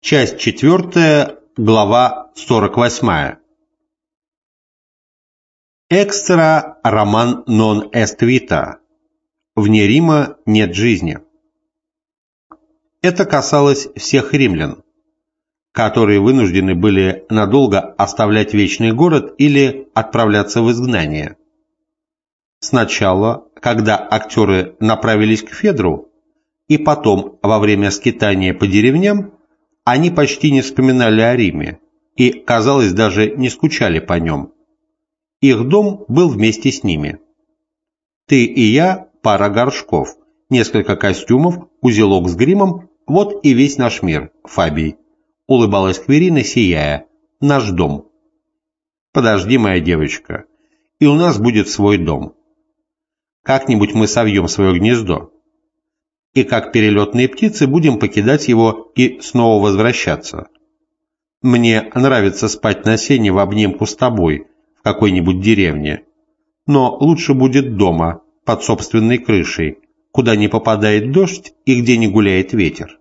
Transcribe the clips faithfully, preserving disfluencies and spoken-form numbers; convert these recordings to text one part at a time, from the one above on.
Часть четвертая, глава сорок восьмая. Экстра роман нон эст вита. Вне Рима нет жизни. Это касалось всех римлян, которые вынуждены были надолго оставлять вечный город или отправляться в изгнание. Сначала, когда актеры направились к Федру, и потом во время скитания по деревням, они почти не вспоминали о Риме и, казалось, даже не скучали по нем. Их дом был вместе с ними. Ты и я – пара горшков, несколько костюмов, узелок с гримом – вот и весь наш мир, Фабий. Улыбалась Кверина, сияя. Наш дом. Подожди, моя девочка, и у нас будет свой дом. Как-нибудь мы совьем свое гнездо. И как перелетные птицы будем покидать его и снова возвращаться. Мне нравится спать на сене в обнимку с тобой в какой-нибудь деревне, но лучше будет дома, под собственной крышей, куда не попадает дождь и где не гуляет ветер.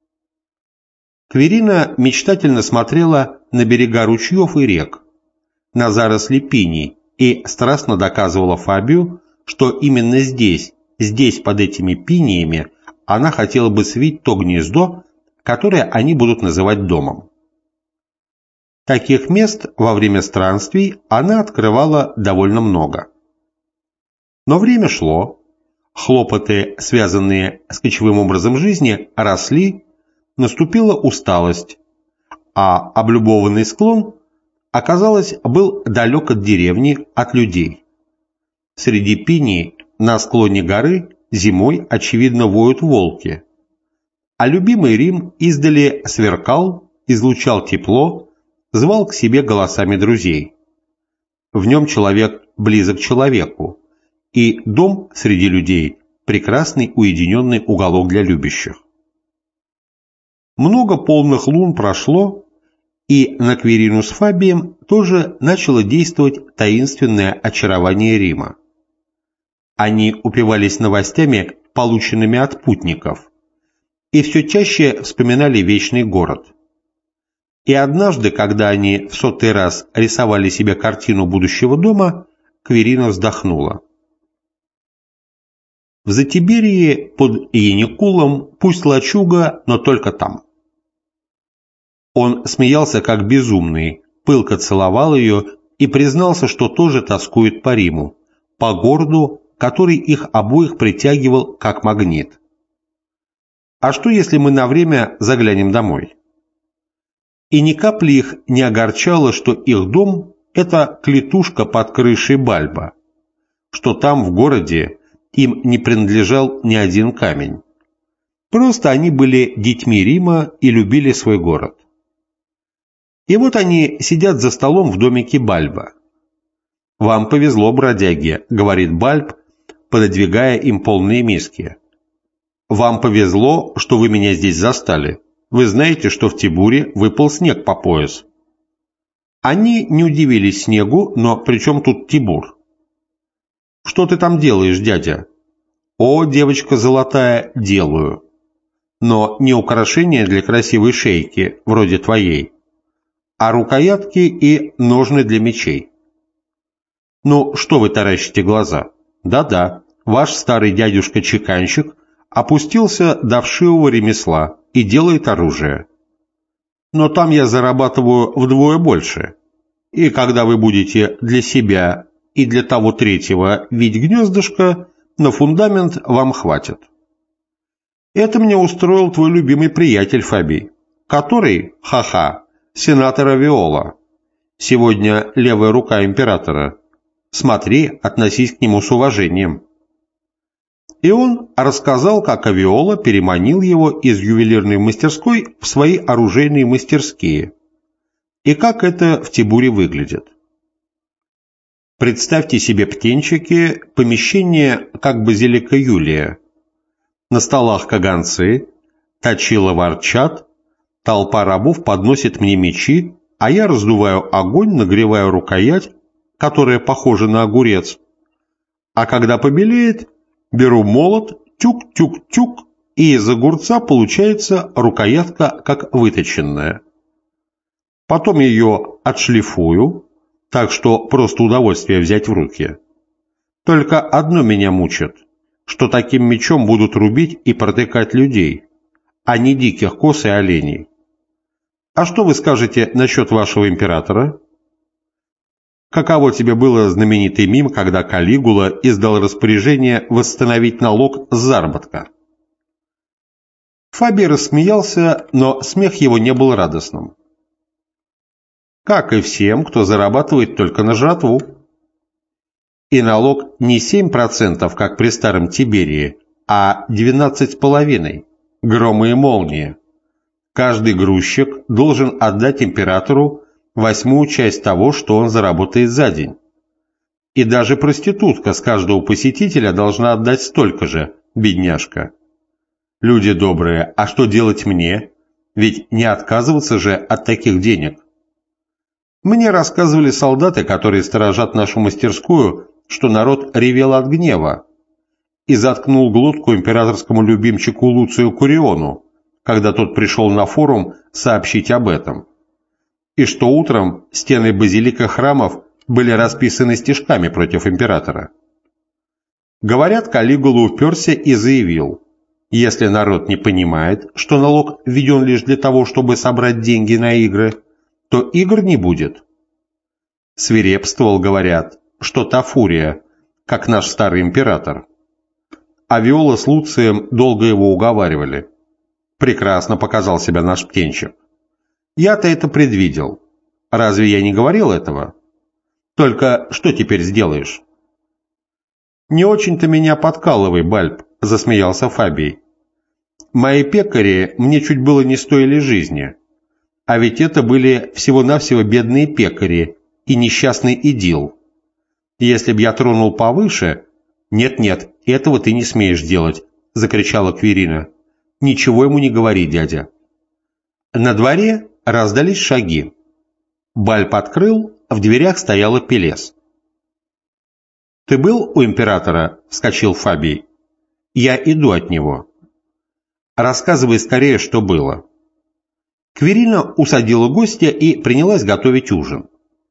Кверина мечтательно смотрела на берега ручьев и рек, на заросли пиний и страстно доказывала Фабию, что именно здесь, здесь под этими пиниями, она хотела бы свить то гнездо, которое они будут называть домом. Таких мест во время странствий она открывала довольно много. Но время шло, хлопоты, связанные с кочевым образом жизни, росли, наступила усталость, а облюбованный склон, оказалось, был далек от деревни, от людей. Среди пиний на склоне горы зимой, очевидно, воют волки, а любимый Рим издали сверкал, излучал тепло, звал к себе голосами друзей. В нем человек близок к человеку, и дом среди людей – прекрасный уединенный уголок для любящих. Много полных лун прошло, и на Кверину с Фабием тоже начало действовать таинственное очарование Рима. Они упивались новостями, полученными от путников, и все чаще вспоминали вечный город. И однажды, когда они в сотый раз рисовали себе картину будущего дома, Кверина вздохнула. В Затиберии под Яникулом пусть лачуга, но только там. Он смеялся как безумный, пылко целовал ее и признался, что тоже тоскует по Риму, по городу, который их обоих притягивал как магнит. А что, если мы на время заглянем домой? И ни капли их не огорчало, что их дом – это клетушка под крышей Бальба, что там, в городе, им не принадлежал ни один камень. Просто они были детьми Рима и любили свой город. И вот они сидят за столом в домике Бальба. «Вам повезло, бродяги», — говорит Бальб, пододвигая им полные миски. «Вам повезло, что вы меня здесь застали. Вы знаете, что в Тибуре выпал снег по пояс». Они не удивились снегу, но при чем тут Тибур? «Что ты там делаешь, дядя?» «О, девочка золотая, делаю. Но не украшения для красивой шейки, вроде твоей, а рукоятки и ножны для мечей». «Ну, что вы таращите глаза? Да-да, ваш старый дядюшка-чеканщик опустился до вшивого ремесла и делает оружие. Но там я зарабатываю вдвое больше. И когда вы будете для себя и для того третьего вить гнездышко, на фундамент вам хватит. Это мне устроил твой любимый приятель Фабий, который, ха-ха, сенатор Авиола, сегодня левая рука императора. Смотри, относись к нему с уважением». И он рассказал, как Авиола переманил его из ювелирной мастерской в свои оружейные мастерские, и как это в Тибуре выглядит. Представьте себе, птенчики, помещение как базилика Юлия. На столах каганцы, точила ворчат, толпа рабов подносит мне мечи, а я раздуваю огонь, нагреваю рукоять, которая похожа на огурец, а когда побелеет, беру молот, тюк-тюк-тюк, и из огурца получается рукоятка как выточенная. Потом ее отшлифую, так что просто удовольствие взять в руки. Только одно меня мучит, что таким мечом будут рубить и протыкать людей, а не диких коз и оленей. А что вы скажете насчет вашего императора? Каково тебе было знаменитый мим, когда Калигула издал распоряжение восстановить налог с заработка? Фабий рассмеялся, но смех его не был радостным. Как и всем, кто зарабатывает только на жратву. И налог не семь процентов, как при старом Тиберии, а двенадцать с половиной, громы и молнии. Каждый грузчик должен отдать императору восьмую часть того, что он заработает за день. И даже проститутка с каждого посетителя должна отдать столько же, бедняжка. Люди добрые, а что делать мне? Ведь не отказываться же от таких денег. Мне рассказывали солдаты, которые сторожат нашу мастерскую, что народ ревел от гнева и заткнул глотку императорскому любимчику Луцию Куриону, когда тот пришел на форум сообщить об этом, и что утром стены базилика храмов были расписаны стишками против императора. Говорят, Калигула уперся и заявил, если народ не понимает, что налог введен лишь для того, чтобы собрать деньги на игры, то игр не будет. Свирепствовал, говорят, что та фурия, как наш старый император. А Виола с Луцием долго его уговаривали. Прекрасно показал себя наш птенчик. Я-то это предвидел. Разве я не говорил этого? Только что теперь сделаешь? Не очень-то меня подкалывай, Бальб, засмеялся Фабий. Мои пекари мне чуть было не стоили жизни. А ведь это были всего-навсего бедные пекари и несчастный идил. Если б я тронул повыше... Нет-нет, этого ты не смеешь делать, закричала Кверина. Ничего ему не говори, дядя. На дворе раздались шаги. Бальб открыл, в дверях стояла Пелес. «Ты был у императора?» — вскочил Фабий. «Я иду от него». «Рассказывай скорее, что было». Кверина усадила гостя и принялась готовить ужин.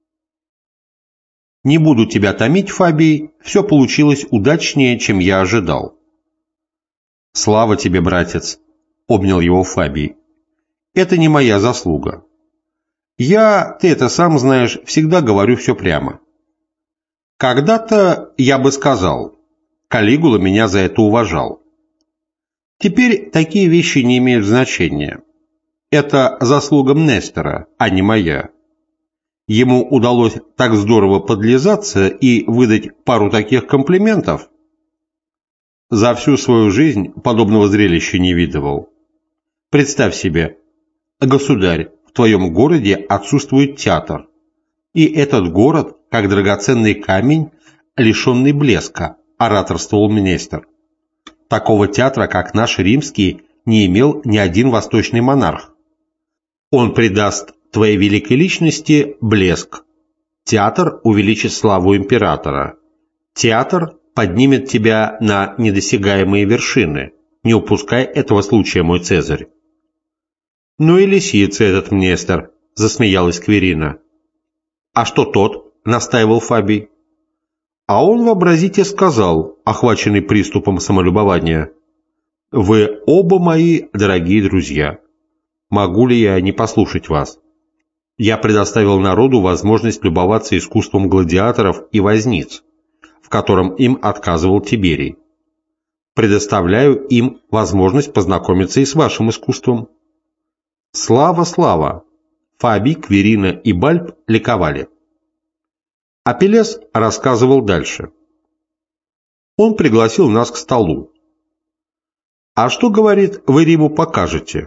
«Не буду тебя томить, Фабий, все получилось удачнее, чем я ожидал». «Слава тебе, братец», — обнял его Фабий. «Это не моя заслуга. Я, ты это сам знаешь, всегда говорю все прямо. Когда-то я бы сказал, Калигула меня за это уважал. Теперь такие вещи не имеют значения. Это заслуга Мнестера, а не моя. Ему удалось так здорово подлизаться и выдать пару таких комплиментов. За всю свою жизнь подобного зрелища не видывал. Представь себе, государь, в твоем городе отсутствует театр, и этот город, как драгоценный камень, лишенный блеска, ораторствовал Мнестер. Такого театра, как наш римский, не имел ни один восточный монарх. Он придаст твоей великой личности блеск. Театр увеличит славу императора. Театр поднимет тебя на недосягаемые вершины. Не упускай этого случая, мой Цезарь. Ну и лисица этот Мнестер, засмеялась Кверина. А что тот? Настаивал Фабий. А он, вообразите, сказал, охваченный приступом самолюбования: «Вы оба мои дорогие друзья. Могу ли я не послушать вас? Я предоставил народу возможность любоваться искусством гладиаторов и возниц, в котором им отказывал Тиберий. Предоставляю им возможность познакомиться и с вашим искусством». Слава, слава! Фабий, Кверина и Бальб ликовали. Апеллес рассказывал дальше. Он пригласил нас к столу. «А что, — говорит, — вы Риму покажете?»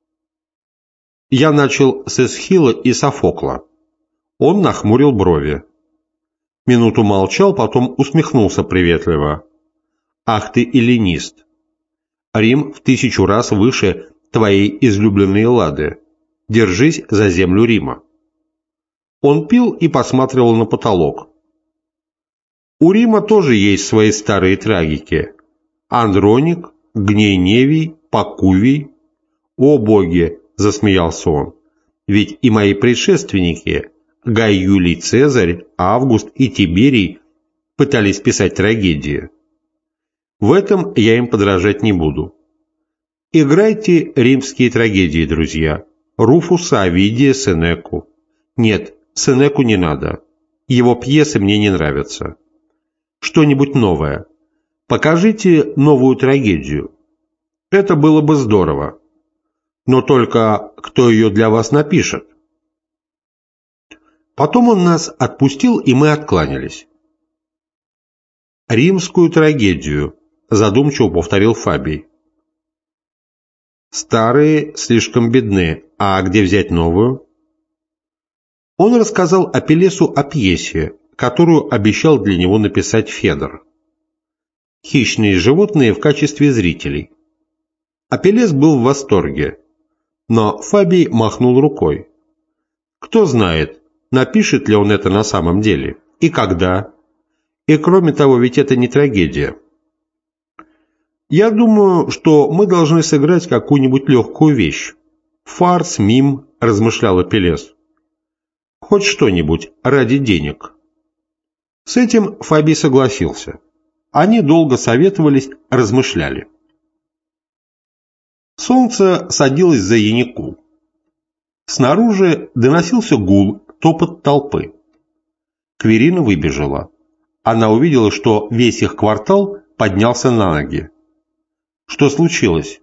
Я начал с Эсхила и Софокла. Он нахмурил брови. Минуту молчал, потом усмехнулся приветливо. «Ах ты, эллинист! Рим в тысячу раз выше твоей излюбленной Эллады. Держись за землю Рима». Он пил и посматривал на потолок. У Рима тоже есть свои старые трагики. Андроник, Гней Невий, Пакувий? О боги, засмеялся он, ведь и мои предшественники, Гай Юлий Цезарь, Август и Тиберий, пытались писать трагедии. В этом я им подражать не буду. Играйте римские трагедии, друзья. Руфуса, Овидия, Сенеку. Нет, Сенеку не надо. Его пьесы мне не нравятся. Что-нибудь новое. Покажите новую трагедию. Это было бы здорово. Но только кто ее для вас напишет? Потом он нас отпустил, и мы откланялись. «Римскую трагедию», – задумчиво повторил Фабий. «Старые слишком бедны, а где взять новую?» Он рассказал Апеллесу о пьесе, которую обещал для него написать Федор. «Хищные животные в качестве зрителей». Апеллес был в восторге, но Фабий махнул рукой. Кто знает, напишет ли он это на самом деле, и когда. И кроме того, ведь это не трагедия. Я думаю, что мы должны сыграть какую-нибудь легкую вещь. Фарс, мим, размышлял Апеллес. Хоть что-нибудь ради денег. С этим Фабий согласился. Они долго советовались, размышляли. Солнце садилось за Яникул. Снаружи доносился гул, топот толпы. Кверина выбежала. Она увидела, что весь их квартал поднялся на ноги. Что случилось?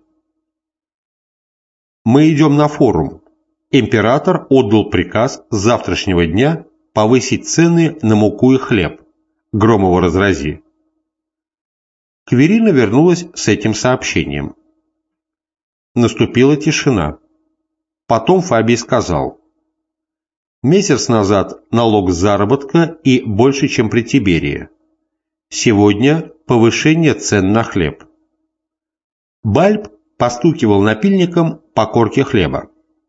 Мы идем на форум. Император отдал приказ с завтрашнего дня повысить цены на муку и хлеб. Громово разрази. Кверина вернулась с этим сообщением. Наступила тишина. Потом Фабий сказал: «Месяц назад налог с заработка и больше, чем при Тиберии. Сегодня повышение цен на хлеб». Бальб постукивал напильником по корке хлеба.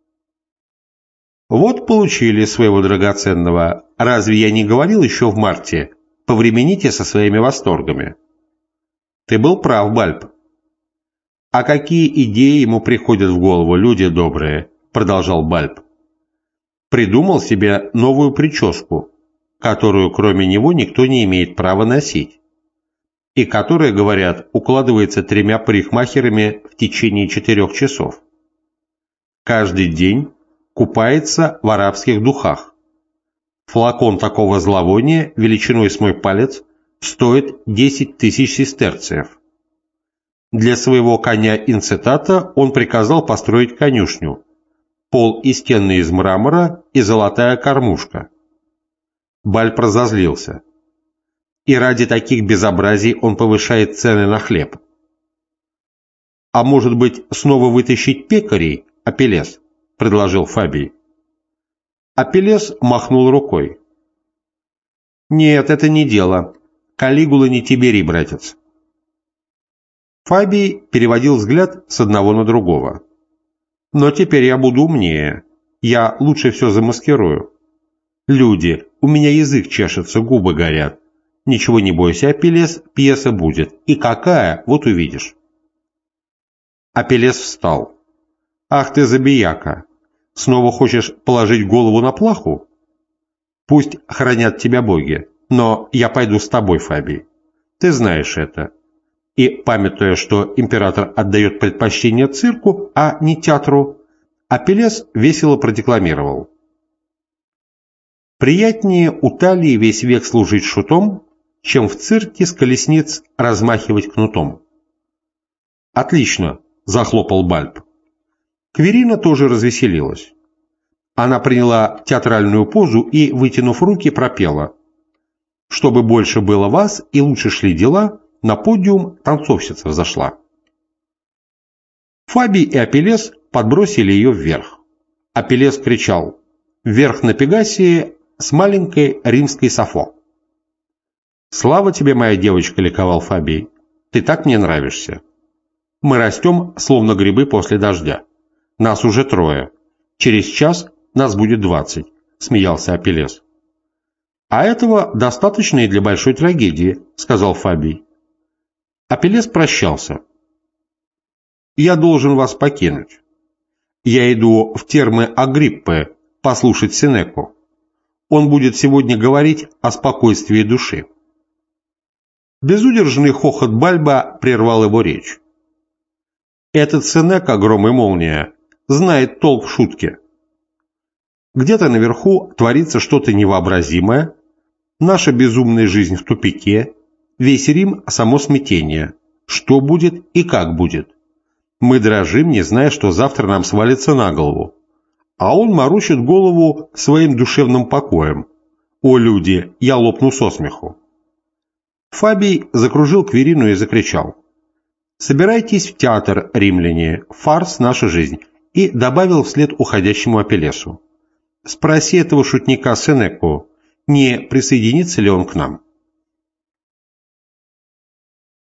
«Вот получили своего драгоценного. Разве я не говорил еще в марте? Повремените со своими восторгами». «Ты был прав, Бальб». «А какие идеи ему приходят в голову, люди добрые?» – продолжал Бальб. «Придумал себе новую прическу, которую кроме него никто не имеет права носить, и которая, говорят, укладывается тремя парикмахерами в течение четырех часов. Каждый день купается в арабских духах. Флакон такого зловония величиной с мой палец стоит десять тысяч сестерциев. Для своего коня Инцитата он приказал построить конюшню, пол и стены из мрамора и золотая кормушка». Бальб разозлился. И ради таких безобразий он повышает цены на хлеб. «А может быть, снова вытащить пекарей, Апеллес?» – предложил Фабий. Апеллес махнул рукой. «Нет, это не дело. Калигула не Тиберий, братец». Фабий переводил взгляд с одного на другого. «Но теперь я буду умнее. Я лучше все замаскирую. Люди, у меня язык чешется, губы горят. Ничего не бойся, Апеллес, пьеса будет. И какая, вот увидишь». Апеллес встал. «Ах ты забияка! Снова хочешь положить голову на плаху? Пусть хранят тебя боги, но я пойду с тобой, Фабий. Ты знаешь это». И, памятуя, что император отдает предпочтение цирку, а не театру, Апеллес весело продекламировал: «Приятнее у талии весь век служить шутом, чем в цирке с колесниц размахивать кнутом». «Отлично!» – захлопал Бальб. Кверина тоже развеселилась. Она приняла театральную позу и, вытянув руки, пропела: «Чтобы больше было вас и лучше шли дела, на подиум танцовщица взошла». Фабий и Апеллес подбросили ее вверх. Апеллес кричал: «Вверх на Пегасии с маленькой римской Сафо». «Слава тебе, моя девочка!» – ликовал Фабий. «Ты так мне нравишься. Мы растем, словно грибы после дождя. Нас уже трое. Через час нас будет двадцать», – смеялся Апеллес. «А этого достаточно и для большой трагедии», – сказал Фабий. Апеллес прощался. я должен вас покинуть. Я иду в термы Агриппы послушать Сенеку. Он будет сегодня говорить о спокойствии души». Безудержный хохот Бальба прервал его речь. «Этот Сенека, гром и молния, знает толк в шутке. Где-то наверху творится что-то невообразимое, наша безумная жизнь в тупике, весь Рим – само смятение. Что будет и как будет? Мы дрожим, не зная, что завтра нам свалится на голову. А он морочит голову своим душевным покоем. О, люди, я лопну со смеху». Фабий закружил Кверину и закричал: «Собирайтесь в театр, римляне, фарс – наша жизнь», и добавил вслед уходящему Апеллесу: «Спроси этого шутника Сенеку, не присоединится ли он к нам».